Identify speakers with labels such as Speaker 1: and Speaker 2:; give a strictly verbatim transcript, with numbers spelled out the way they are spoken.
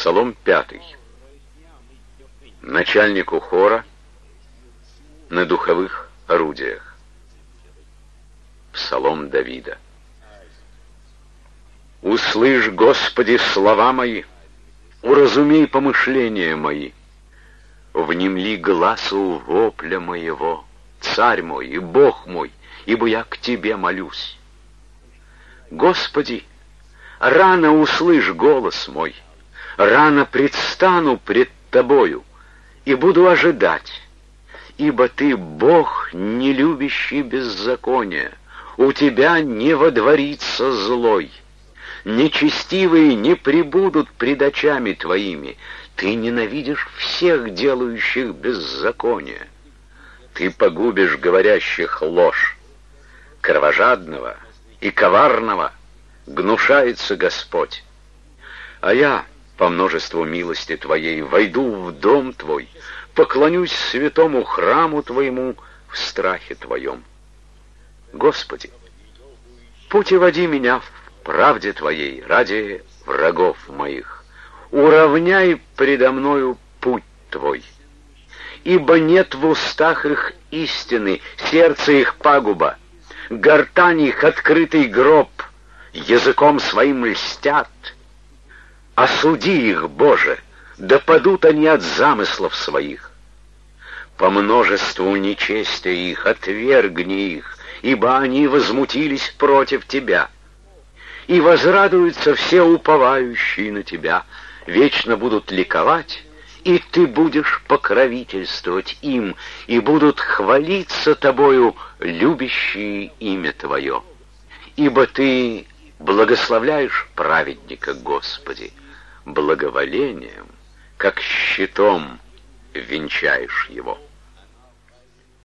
Speaker 1: Псалом пятый. Начальнику хора на духовых орудиях. Псалом Давида. «Услышь, Господи, слова мои, уразумей помышления мои, внемли гласу вопля моего, Царь мой и Бог мой, ибо я к Тебе молюсь. Господи, рано услышь голос мой, рано предстану пред Тобою и буду ожидать, ибо Ты Бог, не любящий беззакония, у Тебя не водворится злой. Нечестивые не пребудут пред очами Твоими, Ты ненавидишь всех, делающих беззаконие. Ты погубишь говорящих ложь. Кровожадного и коварного гнушается Господь. А я, по множеству милости Твоей, войду в дом Твой, поклонюсь святому храму Твоему в страхе Твоем. Господи, путеводи меня в правде Твоей ради врагов моих. Уравняй предо мною путь Твой. Ибо нет в устах их истины, сердце их пагуба, гортань их открытый гроб, языком своим льстят. Осуди их, Боже, да падут они от замыслов своих. По множеству нечестия их отвергни их, ибо они возмутились против Тебя. И возрадуются все уповающие на Тебя, вечно будут ликовать, и Ты будешь покровительствовать им, и будут хвалиться Тобою любящие имя Твое. Ибо Ты благословляешь праведника, Господи, благоволением, как щитом венчаешь его.